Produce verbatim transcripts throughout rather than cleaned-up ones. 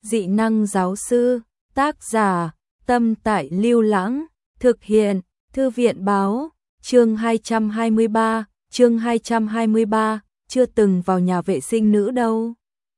Dị năng giáo sư, tác giả, Tâm Tại Lưu Lãng, thực hiện, Thư viện báo, chương hai trăm hai mươi ba, chương hai trăm hai mươi ba, chưa từng vào nhà vệ sinh nữ đâu.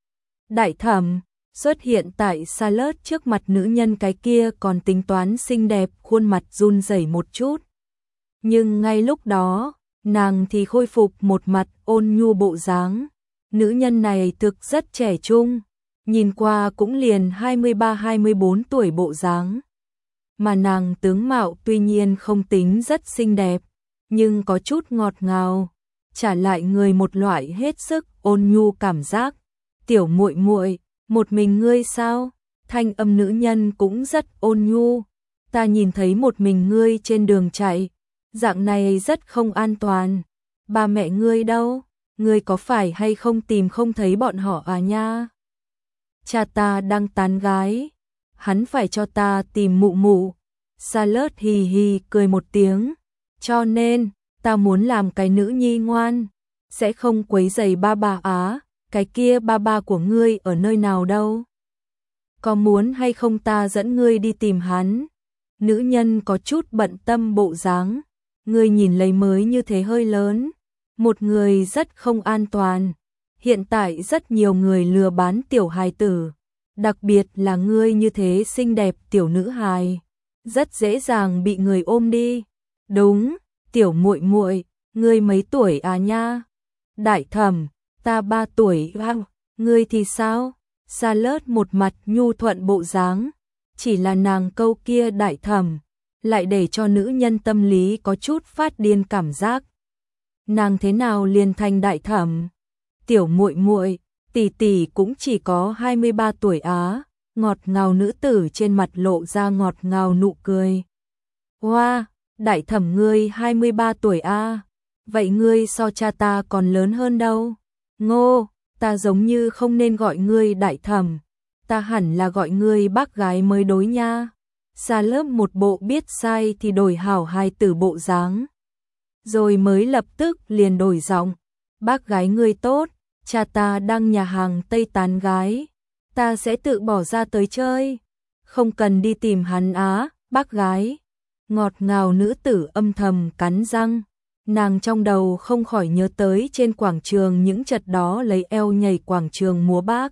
Đại thẩm xuất hiện tại Charlotte trước mặt nữ nhân cái kia còn tính toán xinh đẹp, khuôn mặt run rẩy một chút. Nhưng ngay lúc đó, nàng thì khôi phục một mặt ôn nhu bộ dáng. Nữ nhân này thực rất trẻ trung, nhìn qua cũng liền hai mươi ba hai mươi bốn tuổi bộ dáng. Mà nàng tướng mạo tuy nhiên không tính rất xinh đẹp, nhưng có chút ngọt ngào, trả lại người một loại hết sức ôn nhu cảm giác. Tiểu muội muội, một mình ngươi sao? Thanh âm nữ nhân cũng rất ôn nhu. Ta nhìn thấy một mình ngươi trên đường chạy, dạng này rất không an toàn. Ba mẹ ngươi đâu? Ngươi có phải hay không tìm không thấy bọn họ à nha? Cha ta đang tán gái, hắn phải cho ta tìm mụ mụ. Charlotte hì hì cười một tiếng, cho nên ta muốn làm cái nữ nhi ngoan, sẽ không quấy rầy ba bà á. Cái kia ba ba của ngươi ở nơi nào đâu? Có muốn hay không ta dẫn ngươi đi tìm hắn? Nữ nhân có chút bận tâm bộ dáng. Ngươi nhìn lấy mới như thế hơi lớn, một người rất không an toàn. Hiện tại rất nhiều người lừa bán tiểu hài tử, đặc biệt là ngươi như thế xinh đẹp tiểu nữ hài, rất dễ dàng bị người ôm đi. Đúng, tiểu muội muội, ngươi mấy tuổi à nha? Đại thẩm, ta ba tuổi. Wow, ngươi thì sao? Charlotte một mặt nhu thuận bộ dáng, chỉ là nàng câu kia đại thẩm lại để cho nữ nhân tâm lý có chút phát điên cảm giác. Nàng thế nào liền thành đại thẩm? Tiểu muội muội, tỷ tỷ cũng chỉ có hai mươi ba tuổi á. Ngọt ngào nữ tử trên mặt lộ ra ngọt ngào nụ cười. Hoa, wow, đại thẩm ngươi hai mươi ba tuổi a? Vậy ngươi so cha ta còn lớn hơn đâu. Ngô, ta giống như không nên gọi ngươi đại thẩm, ta hẳn là gọi ngươi bác gái mới đối nha. Xa lớp một bộ biết sai thì đổi hảo hài tử bộ dáng, rồi mới lập tức liền đổi giọng. Bác gái ngươi tốt, cha ta đang nhà hàng Tây tán gái, ta sẽ tự bỏ ra tới chơi, không cần đi tìm hắn á, bác gái. Ngọt ngào nữ tử âm thầm cắn răng, nàng trong đầu không khỏi nhớ tới trên quảng trường những chật đó lấy eo nhảy quảng trường múa bác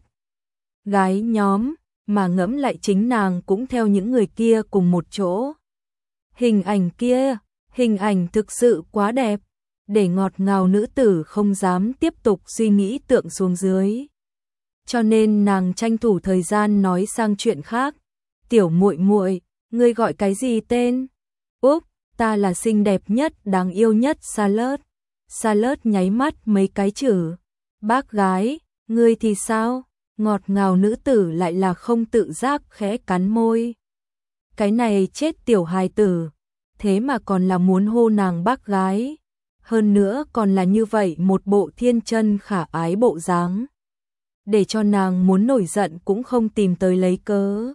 gái nhóm, mà ngẫm lại chính nàng cũng theo những người kia cùng một chỗ. Hình ảnh kia, hình ảnh thực sự quá đẹp, để ngọt ngào nữ tử không dám tiếp tục suy nghĩ tượng xuống dưới. Cho nên nàng tranh thủ thời gian nói sang chuyện khác. Tiểu muội muội, ngươi gọi cái gì tên? Úp, ta là xinh đẹp nhất, đáng yêu nhất Charlotte. Charlotte nháy mắt mấy cái chữ. Bác gái, ngươi thì sao? Ngọt ngào nữ tử lại là không tự giác khẽ cắn môi. Cái này chết tiểu hài tử, thế mà còn là muốn hô nàng bác gái. Hơn nữa còn là như vậy một bộ thiên chân khả ái bộ dáng, để cho nàng muốn nổi giận cũng không tìm tới lấy cớ.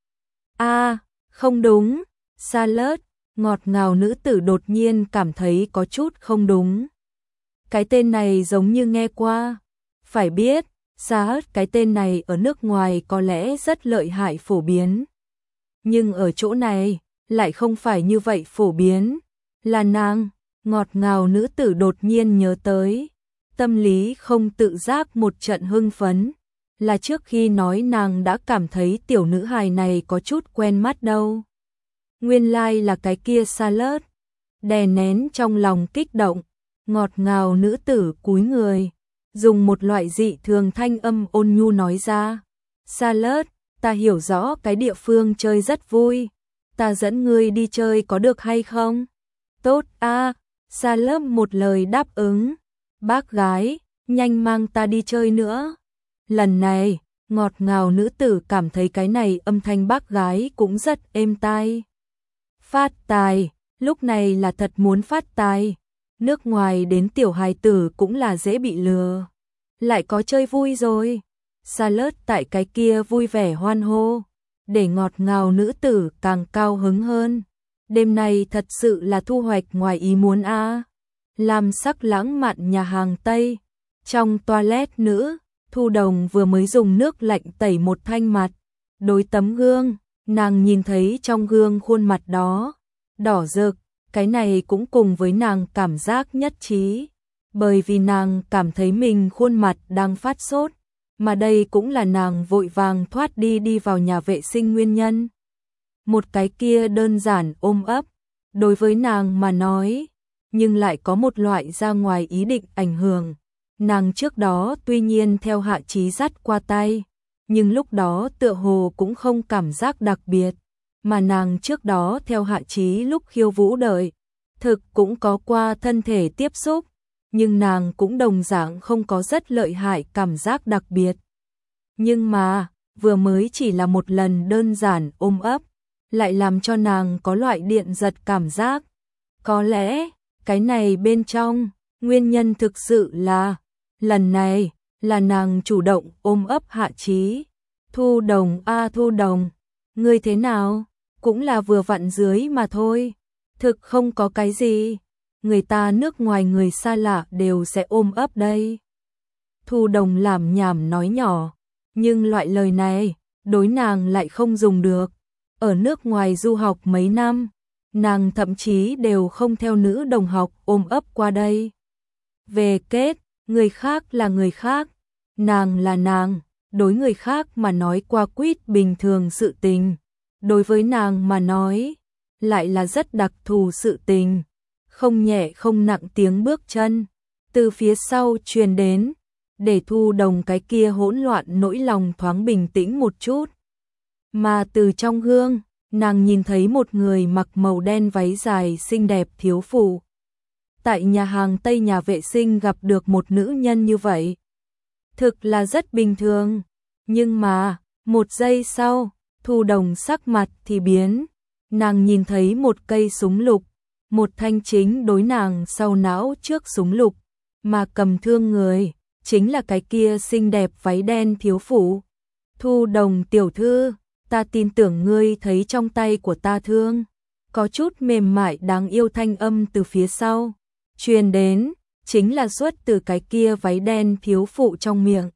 A, à, không đúng, Charlotte, ngọt ngào nữ tử đột nhiên cảm thấy có chút không đúng. Cái tên này giống như nghe qua, phải biết, Charlotte cái tên này ở nước ngoài có lẽ rất lợi hại phổ biến. Nhưng ở chỗ này, lại không phải như vậy phổ biến, là nàng. Ngọt ngào nữ tử đột nhiên nhớ tới, tâm lý không tự giác một trận hưng phấn, là trước khi nói nàng đã cảm thấy tiểu nữ hài này có chút quen mắt đâu. Nguyên lai like là cái kia Charlotte. Đè nén trong lòng kích động, ngọt ngào nữ tử cúi người, dùng một loại dị thường thanh âm ôn nhu nói ra. Charlotte, ta hiểu rõ cái địa phương chơi rất vui, ta dẫn ngươi đi chơi có được hay không? Tốt a. Charlotte một lời đáp ứng. Bác gái, nhanh mang ta đi chơi nữa. Lần này, ngọt ngào nữ tử cảm thấy cái này âm thanh bác gái cũng rất êm tai. Phát tài, lúc này là thật muốn phát tài. Nước ngoài đến tiểu hài tử cũng là dễ bị lừa. Lại có chơi vui rồi. Charlotte tại cái kia vui vẻ hoan hô, để ngọt ngào nữ tử càng cao hứng hơn. Đêm này thật sự là thu hoạch ngoài ý muốn a. À. Làm sắc lãng mạn nhà hàng Tây, trong toilet nữ, Thu Đồng vừa mới dùng nước lạnh tẩy một thanh mặt, đối tấm gương, nàng nhìn thấy trong gương khuôn mặt đó, đỏ rực, cái này cũng cùng với nàng cảm giác nhất trí, bởi vì nàng cảm thấy mình khuôn mặt đang phát sốt, mà đây cũng là nàng vội vàng thoát đi đi vào nhà vệ sinh nguyên nhân. Một cái kia đơn giản ôm ấp, đối với nàng mà nói, nhưng lại có một loại ra ngoài ý định ảnh hưởng. Nàng trước đó tuy nhiên theo Hạ Chí dắt qua tay, nhưng lúc đó tựa hồ cũng không cảm giác đặc biệt, mà nàng trước đó theo Hạ Chí lúc khiêu vũ đợi, thực cũng có qua thân thể tiếp xúc, nhưng nàng cũng đồng dạng không có rất lợi hại cảm giác đặc biệt. Nhưng mà, vừa mới chỉ là một lần đơn giản ôm ấp, lại làm cho nàng có loại điện giật cảm giác. Có lẽ, cái này bên trong, nguyên nhân thực sự là, lần này, là nàng chủ động ôm ấp Hạ Chí. Thu Đồng a Thu Đồng, ngươi thế nào? Cũng là vừa vặn dưới mà thôi. Thực không có cái gì. Người ta nước ngoài người xa lạ đều sẽ ôm ấp đây. Thu Đồng làm nhảm nói nhỏ, nhưng loại lời này, đối nàng lại không dùng được. Ở nước ngoài du học mấy năm, nàng thậm chí đều không theo nữ đồng học ôm ấp qua đây. Về kết, người khác là người khác, nàng là nàng, đối người khác mà nói qua quýt bình thường sự tình, đối với nàng mà nói, lại là rất đặc thù sự tình, không nhẹ không nặng tiếng bước chân, từ phía sau truyền đến, để Thu Đồng cái kia hỗn loạn nỗi lòng thoáng bình tĩnh một chút. Mà từ trong gương, nàng nhìn thấy một người mặc màu đen váy dài xinh đẹp thiếu phụ. Tại nhà hàng Tây nhà vệ sinh gặp được một nữ nhân như vậy. Thực là rất bình thường. Nhưng mà, một giây sau, Thu Đồng sắc mặt thì biến. Nàng nhìn thấy một cây súng lục, một thanh chính đối nàng sau não trước súng lục, mà cầm thương người, chính là cái kia xinh đẹp váy đen thiếu phụ. Thu Đồng tiểu thư, ta tin tưởng ngươi thấy trong tay của ta thương. Có chút mềm mại đáng yêu thanh âm từ phía sau truyền đến, chính là xuất từ cái kia váy đen thiếu phụ trong miệng.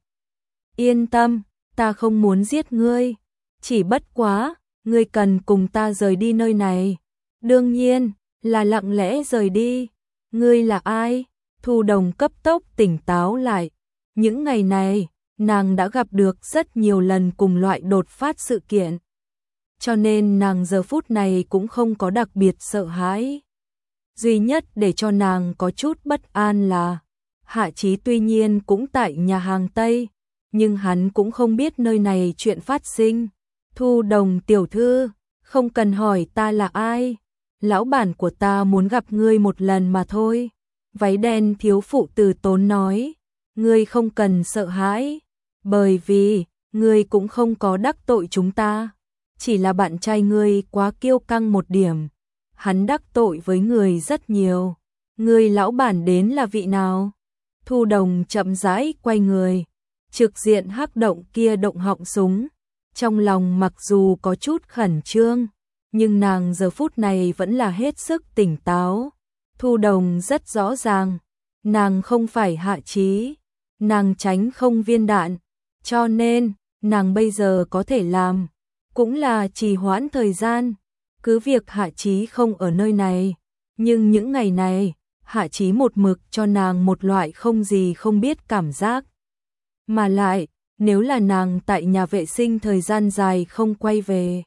Yên tâm, ta không muốn giết ngươi, chỉ bất quá, ngươi cần cùng ta rời đi nơi này. Đương nhiên, là lặng lẽ rời đi. Ngươi là ai? Thu Đồng cấp tốc tỉnh táo lại. Những ngày này, nàng đã gặp được rất nhiều lần cùng loại đột phát sự kiện. Cho nên nàng giờ phút này cũng không có đặc biệt sợ hãi. Duy nhất để cho nàng có chút bất an là Hạ Chí tuy nhiên cũng tại nhà hàng Tây, nhưng hắn cũng không biết nơi này chuyện phát sinh. Thu Đồng tiểu thư, không cần hỏi ta là ai, lão bản của ta muốn gặp ngươi một lần mà thôi. Váy đen thiếu phụ từ tốn nói, ngươi không cần sợ hãi, bởi vì ngươi cũng không có đắc tội chúng ta, chỉ là bạn trai ngươi quá kiêu căng một điểm. Hắn đắc tội với người rất nhiều. Người lão bản đến là vị nào? Thu Đồng chậm rãi quay người, trực diện hắc động kia động họng súng. Trong lòng mặc dù có chút khẩn trương, nhưng nàng giờ phút này vẫn là hết sức tỉnh táo. Thu Đồng rất rõ ràng, nàng không phải Hạ Chí, nàng tránh không viên đạn, cho nên nàng bây giờ có thể làm cũng là trì hoãn thời gian. Cứ việc Hạ Chí không ở nơi này, nhưng những ngày này, Hạ Chí một mực cho nàng một loại không gì không biết cảm giác. Mà lại, nếu là nàng tại nhà vệ sinh thời gian dài không quay về,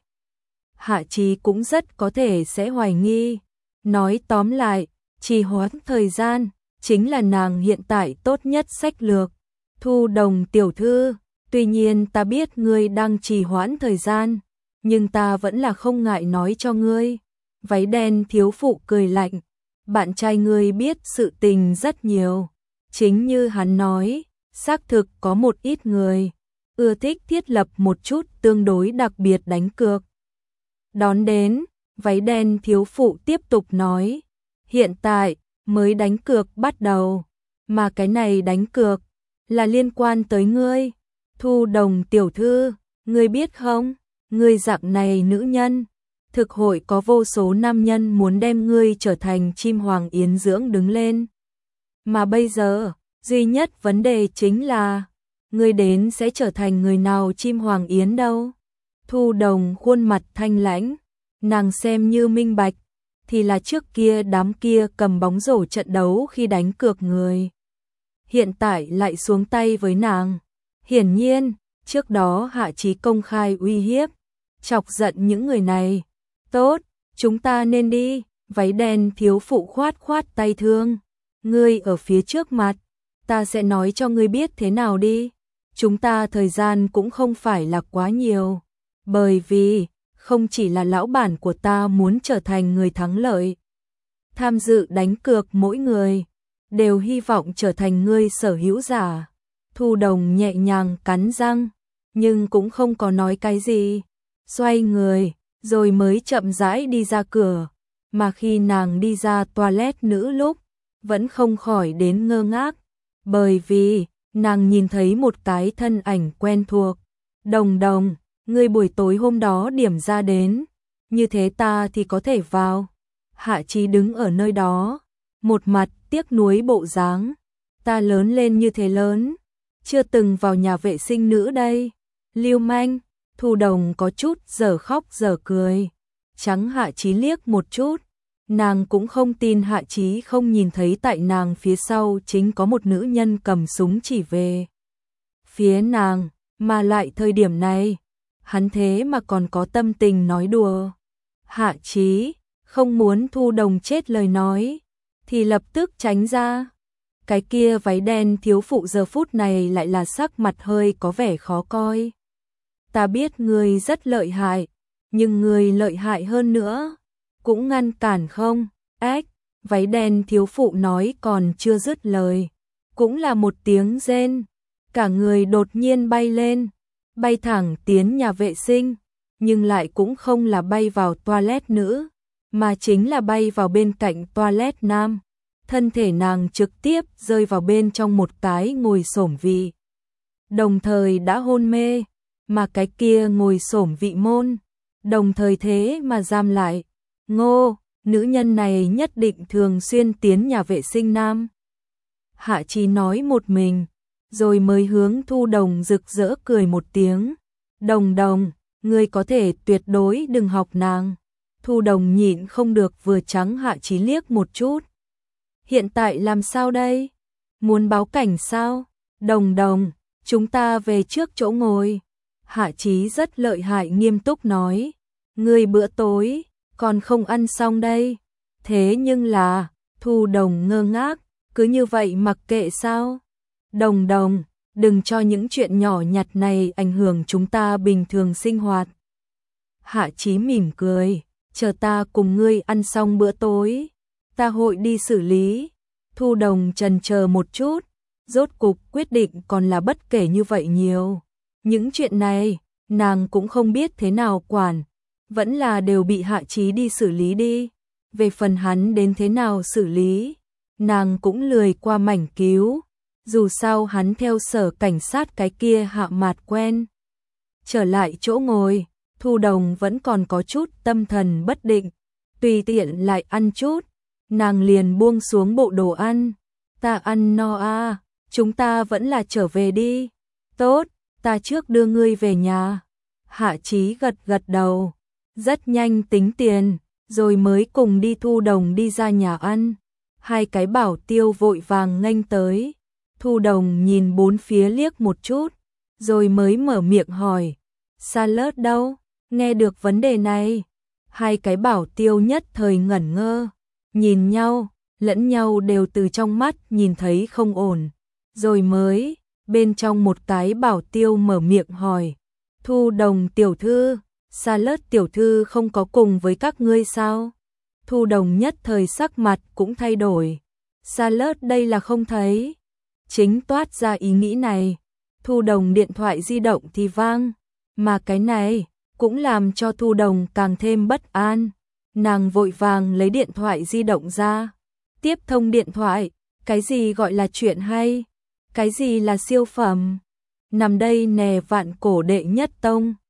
Hạ Chí cũng rất có thể sẽ hoài nghi. Nói tóm lại, trì hoãn thời gian, chính là nàng hiện tại tốt nhất sách lược. Thu Đồng tiểu thư, tuy nhiên ta biết ngươi đang trì hoãn thời gian, nhưng ta vẫn là không ngại nói cho ngươi. Váy đen thiếu phụ cười lạnh, bạn trai ngươi biết sự tình rất nhiều. Chính như hắn nói, xác thực có một ít người ưa thích thiết lập một chút tương đối đặc biệt đánh cược. Đón đến, váy đen thiếu phụ tiếp tục nói, hiện tại mới đánh cược bắt đầu, mà cái này đánh cược là liên quan tới ngươi. Thu Đồng tiểu thư, ngươi biết không? Ngươi dạng này nữ nhân, thực hội có vô số nam nhân muốn đem ngươi trở thành chim hoàng yến dưỡng đứng lên. Mà bây giờ, duy nhất vấn đề chính là, ngươi đến sẽ trở thành người nào chim hoàng yến đâu? Thu Đồng khuôn mặt thanh lãnh, nàng xem như minh bạch, thì là trước kia đám kia cầm bóng rổ trận đấu khi đánh cược người. Hiện tại lại xuống tay với nàng. Hiển nhiên, trước đó Hạ Chí công khai uy hiếp, chọc giận những người này. Tốt, chúng ta nên đi, váy đen thiếu phụ khoát khoát tay Thương. Ngươi ở phía trước mặt, ta sẽ nói cho ngươi biết thế nào đi. Chúng ta thời gian cũng không phải là quá nhiều, bởi vì không chỉ là lão bản của ta muốn trở thành người thắng lợi. Tham dự đánh cược mỗi người đều hy vọng trở thành người sở hữu giả. Thu Đồng nhẹ nhàng cắn răng, nhưng cũng không có nói cái gì. Xoay người, rồi mới chậm rãi đi ra cửa. Mà khi nàng đi ra toilet nữ lúc, vẫn không khỏi đến ngơ ngác. Bởi vì, nàng nhìn thấy một cái thân ảnh quen thuộc. Đồng Đồng, ngươi buổi tối hôm đó điểm ra đến, như thế ta thì có thể vào. Hạ Chí đứng ở nơi đó, một mặt tiếc nuối bộ dáng. Ta lớn lên như thế lớn, chưa từng vào nhà vệ sinh nữ đây. Lưu manh. Thu Đồng có chút dở khóc dở cười, trắng Hạ Chí liếc một chút. Nàng cũng không tin Hạ Chí không nhìn thấy tại nàng phía sau chính có một nữ nhân cầm súng chỉ về phía nàng, mà lại thời điểm này, hắn thế mà còn có tâm tình nói đùa. Hạ Chí không muốn Thu Đồng chết lời nói, thì lập tức tránh ra. Cái kia váy đen thiếu phụ giờ phút này lại là sắc mặt hơi có vẻ khó coi. Ta biết ngươi rất lợi hại, nhưng ngươi lợi hại hơn nữa, cũng ngăn cản không? Ếch, váy đen thiếu phụ nói còn chưa dứt lời, cũng là một tiếng rên, cả người đột nhiên bay lên, bay thẳng tiến nhà vệ sinh, nhưng lại cũng không là bay vào toilet nữ, mà chính là bay vào bên cạnh toilet nam. Thân thể nàng trực tiếp rơi vào bên trong một cái ngồi xổm vị. Đồng thời đã hôn mê, mà cái kia ngồi xổm vị môn, đồng thời thế mà giam lại. Ngô, nữ nhân này nhất định thường xuyên tiến nhà vệ sinh nam. Hạ Chí nói một mình, rồi mới hướng Thu Đồng rực rỡ cười một tiếng. Đồng Đồng, ngươi có thể tuyệt đối đừng học nàng. Thu Đồng nhịn không được vừa trắng Hạ Chí liếc một chút. Hiện tại làm sao đây? Muốn báo cảnh sao? Đồng Đồng, chúng ta về trước chỗ ngồi. Hạ Chí rất lợi hại nghiêm túc nói. Ngươi bữa tối còn không ăn xong đây. Thế nhưng là, Thu Đồng ngơ ngác, cứ như vậy mặc kệ sao? Đồng Đồng, đừng cho những chuyện nhỏ nhặt này ảnh hưởng chúng ta bình thường sinh hoạt. Hạ Chí mỉm cười, chờ ta cùng ngươi ăn xong bữa tối, ta hội đi xử lý. Thu Đồng chần chờ một chút, rốt cục quyết định còn là bất kể như vậy nhiều. Những chuyện này, nàng cũng không biết thế nào quản, vẫn là đều bị Hạ Chí đi xử lý đi. Về phần hắn đến thế nào xử lý, nàng cũng lười qua mảnh cứu, dù sao hắn theo sở cảnh sát cái kia Hạ Mạt quen. Trở lại chỗ ngồi, Thu Đồng vẫn còn có chút tâm thần bất định, tùy tiện lại ăn chút, nàng liền buông xuống bộ đồ ăn. Ta ăn no à, chúng ta vẫn là trở về đi. Tốt, ta trước đưa ngươi về nhà. Hạ Chí gật gật đầu, rất nhanh tính tiền, rồi mới cùng đi Thu Đồng đi ra nhà ăn. Hai cái bảo tiêu vội vàng nghênh tới. Thu Đồng nhìn bốn phía liếc một chút, rồi mới mở miệng hỏi. Salad đâu? Nghe được vấn đề này, hai cái bảo tiêu nhất thời ngẩn ngơ, nhìn nhau, lẫn nhau đều từ trong mắt nhìn thấy không ổn. Rồi mới, bên trong một cái bảo tiêu mở miệng hỏi. Thu Đồng tiểu thư, Salad tiểu thư không có cùng với các ngươi sao? Thu Đồng nhất thời sắc mặt cũng thay đổi. Salad đây là không thấy. Chính toát ra ý nghĩ này, Thu Đồng điện thoại di động thì vang, mà cái này cũng làm cho Thu Đồng càng thêm bất an. Nàng vội vàng lấy điện thoại di động ra, tiếp thông điện thoại. Cái gì gọi là chuyện hay? Cái gì là siêu phẩm? Nằm đây nè vạn cổ đệ nhất tông.